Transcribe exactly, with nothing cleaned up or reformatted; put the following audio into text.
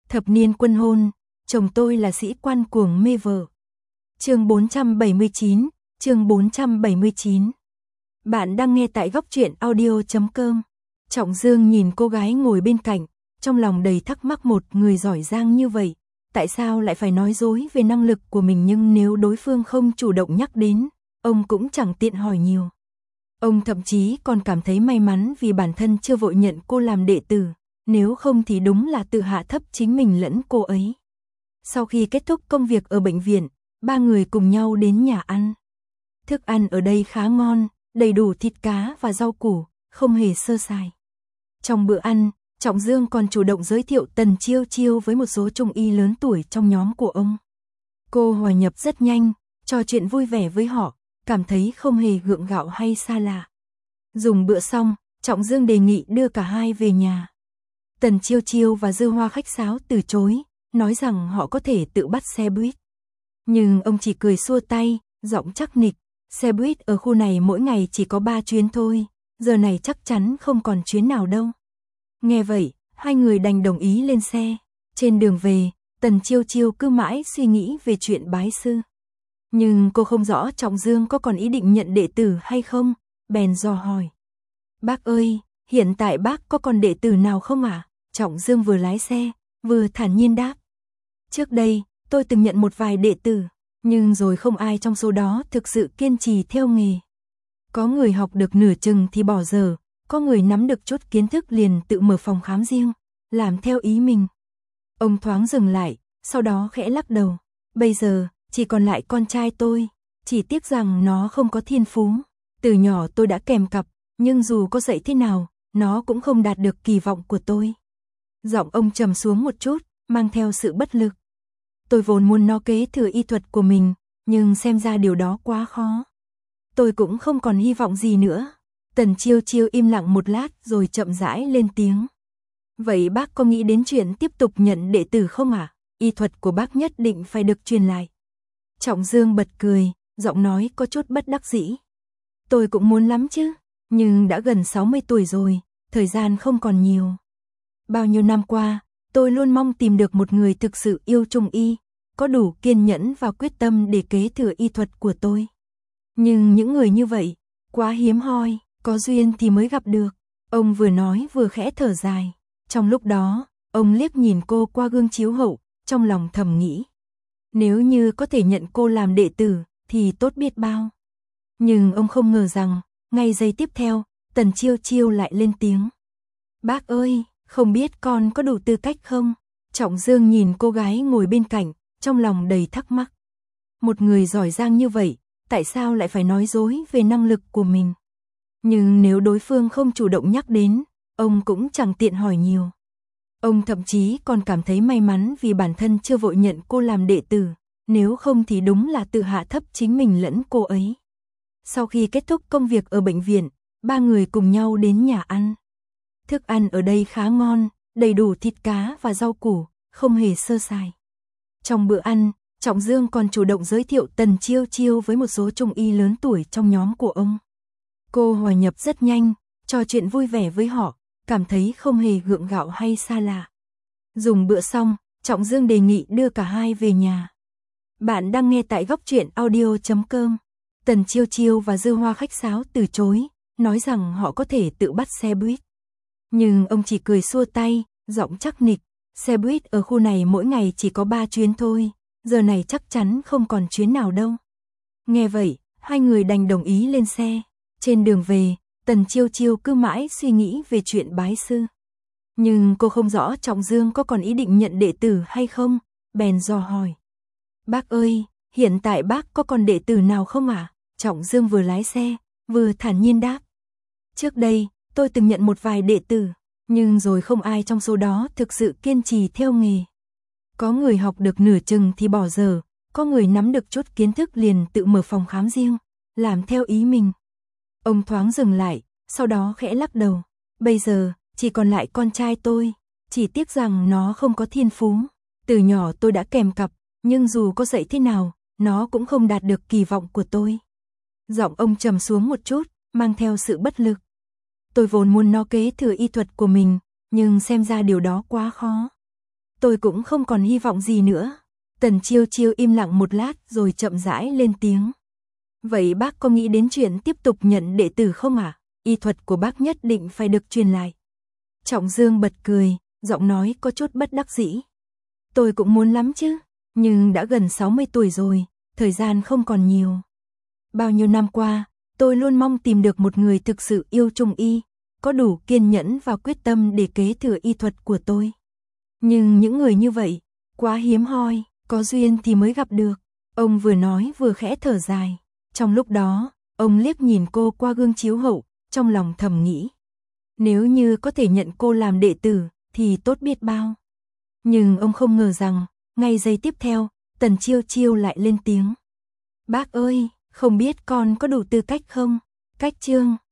Thập niên quân hôn, chồng tôi là sĩ quan cuồng mê vợ. Chương bốn trăm bảy mươi chín, chương bốn trăm bảy mươi chín. Bạn đang nghe tại góc truyện audio chấm com. Trọng Dương nhìn cô gái ngồi bên cạnh, trong lòng đầy thắc mắc, một người giỏi giang như vậy, tại sao lại phải nói dối về năng lực của mình, nhưng nếu đối phương không chủ động nhắc đến, ông cũng chẳng tiện hỏi nhiều. Ông thậm chí còn cảm thấy may mắn vì bản thân chưa vội nhận cô làm đệ tử, nếu không thì đúng là tự hạ thấp chính mình lẫn cô ấy. Sau khi kết thúc công việc ở bệnh viện, ba người cùng nhau đến nhà ăn. Thức ăn ở đây khá ngon, đầy đủ thịt cá và rau củ, không hề sơ sài. Trong bữa ăn, Trọng Dương còn chủ động giới thiệu Tần Chiêu Chiêu với một số trung y lớn tuổi trong nhóm của ông. Cô hòa nhập rất nhanh, trò chuyện vui vẻ với họ, cảm thấy không hề gượng gạo hay xa lạ. Dùng bữa xong, Trọng Dương đề nghị đưa cả hai về nhà. Tần Chiêu Chiêu và Dư Hoa khách sáo từ chối, nói rằng họ có thể tự bắt xe buýt. Nhưng ông chỉ cười xua tay, giọng chắc nịch, xe buýt ở khu này mỗi ngày chỉ có ba chuyến thôi, giờ này chắc chắn không còn chuyến nào đâu. Nghe vậy, hai người đành đồng ý lên xe. Trên đường về, Tần Chiêu Chiêu cứ mãi suy nghĩ về chuyện bái sư. Nhưng cô không rõ Trọng Dương có còn ý định nhận đệ tử hay không, bèn dò hỏi. Bác ơi, hiện tại bác có còn đệ tử nào không ạ? À? Trọng Dương vừa lái xe, vừa thản nhiên đáp. Trước đây, tôi từng nhận một vài đệ tử, nhưng rồi không ai trong số đó thực sự kiên trì theo nghề. Có người học được nửa chừng thì bỏ dở, có người nắm được chút kiến thức liền tự mở phòng khám riêng, làm theo ý mình. Ông thoáng dừng lại, sau đó khẽ lắc đầu. Bây giờ, chỉ còn lại con trai tôi, chỉ tiếc rằng nó không có thiên phú. Từ nhỏ tôi đã kèm cặp, nhưng dù có dạy thế nào, nó cũng không đạt được kỳ vọng của tôi. Giọng ông trầm xuống một chút, mang theo sự bất lực. Tôi vốn muốn nó kế thừa y thuật của mình, nhưng xem ra điều đó quá khó. Tôi cũng không còn hy vọng gì nữa. Tần Chiêu Chiêu im lặng một lát rồi chậm rãi lên tiếng. Vậy bác có nghĩ đến chuyện tiếp tục nhận đệ tử không ạ? À? Y thuật của bác nhất định phải được truyền lại. Trọng Dương bật cười, giọng nói có chút bất đắc dĩ. Tôi cũng muốn lắm chứ, nhưng đã gần sáu mươi tuổi rồi, thời gian không còn nhiều. Bao nhiêu năm qua, tôi luôn mong tìm được một người thực sự yêu trung y, có đủ kiên nhẫn và quyết tâm để kế thừa y thuật của tôi. Nhưng những người như vậy, quá hiếm hoi, có duyên thì mới gặp được. Ông vừa nói vừa khẽ thở dài. Trong lúc đó, ông liếc nhìn cô qua gương chiếu hậu, trong lòng thầm nghĩ. Nếu như có thể nhận cô làm đệ tử, thì tốt biết bao. Nhưng ông không ngờ rằng, ngay giây tiếp theo, Tần Chiêu Chiêu lại lên tiếng. Bác ơi, không biết con có đủ tư cách không? Trọng Dương nhìn cô gái ngồi bên cạnh, trong lòng đầy thắc mắc. Một người giỏi giang như vậy, tại sao lại phải nói dối về năng lực của mình? Nhưng nếu đối phương không chủ động nhắc đến, ông cũng chẳng tiện hỏi nhiều. Ông thậm chí còn cảm thấy may mắn vì bản thân chưa vội nhận cô làm đệ tử, nếu không thì đúng là tự hạ thấp chính mình lẫn cô ấy. Sau khi kết thúc công việc ở bệnh viện, ba người cùng nhau đến nhà ăn. Thức ăn ở đây khá ngon, đầy đủ thịt cá và rau củ, không hề sơ sài. Trong bữa ăn, Trọng Dương còn chủ động giới thiệu Tần Chiêu Chiêu với một số trung y lớn tuổi trong nhóm của ông. Cô hòa nhập rất nhanh, trò chuyện vui vẻ với họ, cảm thấy không hề gượng gạo hay xa lạ. Dùng bữa xong, Trọng Dương đề nghị đưa cả hai về nhà. Bạn đang nghe tại góc truyện audio chấm com. Tần Chiêu Chiêu và Dư Hoa khách sáo từ chối, nói rằng họ có thể tự bắt xe buýt. Nhưng ông chỉ cười xua tay, giọng chắc nịch, xe buýt ở khu này mỗi ngày chỉ có ba chuyến thôi, giờ này chắc chắn không còn chuyến nào đâu. Nghe vậy, hai người đành đồng ý lên xe. Trên đường về, Tần Chiêu Chiêu cứ mãi suy nghĩ về chuyện bái sư. Nhưng cô không rõ Trọng Dương có còn ý định nhận đệ tử hay không, bèn dò hỏi. Bác ơi, hiện tại bác có còn đệ tử nào không ạ? À? Trọng Dương vừa lái xe, vừa thản nhiên đáp. Trước đây, tôi từng nhận một vài đệ tử, nhưng rồi không ai trong số đó thực sự kiên trì theo nghề. Có người học được nửa chừng thì bỏ dở, có người nắm được chút kiến thức liền tự mở phòng khám riêng, làm theo ý mình. Ông thoáng dừng lại, sau đó khẽ lắc đầu. Bây giờ, chỉ còn lại con trai tôi, chỉ tiếc rằng nó không có thiên phú. Từ nhỏ tôi đã kèm cặp, nhưng dù có dạy thế nào, nó cũng không đạt được kỳ vọng của tôi. Giọng ông trầm xuống một chút, mang theo sự bất lực. Tôi vốn muốn nó kế thừa y thuật của mình, nhưng xem ra điều đó quá khó. tôi cũng không còn hy vọng gì nữa. Tần Chiêu Chiêu im lặng một lát rồi chậm rãi lên tiếng. Vậy bác có nghĩ đến chuyện tiếp tục nhận đệ tử không ạ? À? Y thuật của bác nhất định phải được truyền lại. Trọng Dương bật cười, giọng nói có chút bất đắc dĩ. Tôi cũng muốn lắm chứ, nhưng đã gần sáu mươi tuổi rồi, thời gian không còn nhiều. Bao nhiêu năm qua, tôi luôn mong tìm được một người thực sự yêu trung y, có đủ kiên nhẫn và quyết tâm để kế thừa y thuật của tôi. Nhưng những người như vậy, quá hiếm hoi, có duyên thì mới gặp được. Ông vừa nói vừa khẽ thở dài. Trong lúc đó, ông liếc nhìn cô qua gương chiếu hậu, trong lòng thầm nghĩ. Nếu như có thể nhận cô làm đệ tử, thì tốt biết bao. Nhưng ông không ngờ rằng, ngay giây tiếp theo, Tần Chiêu Chiêu lại lên tiếng. Bác ơi, không biết con có đủ tư cách không? Cách chương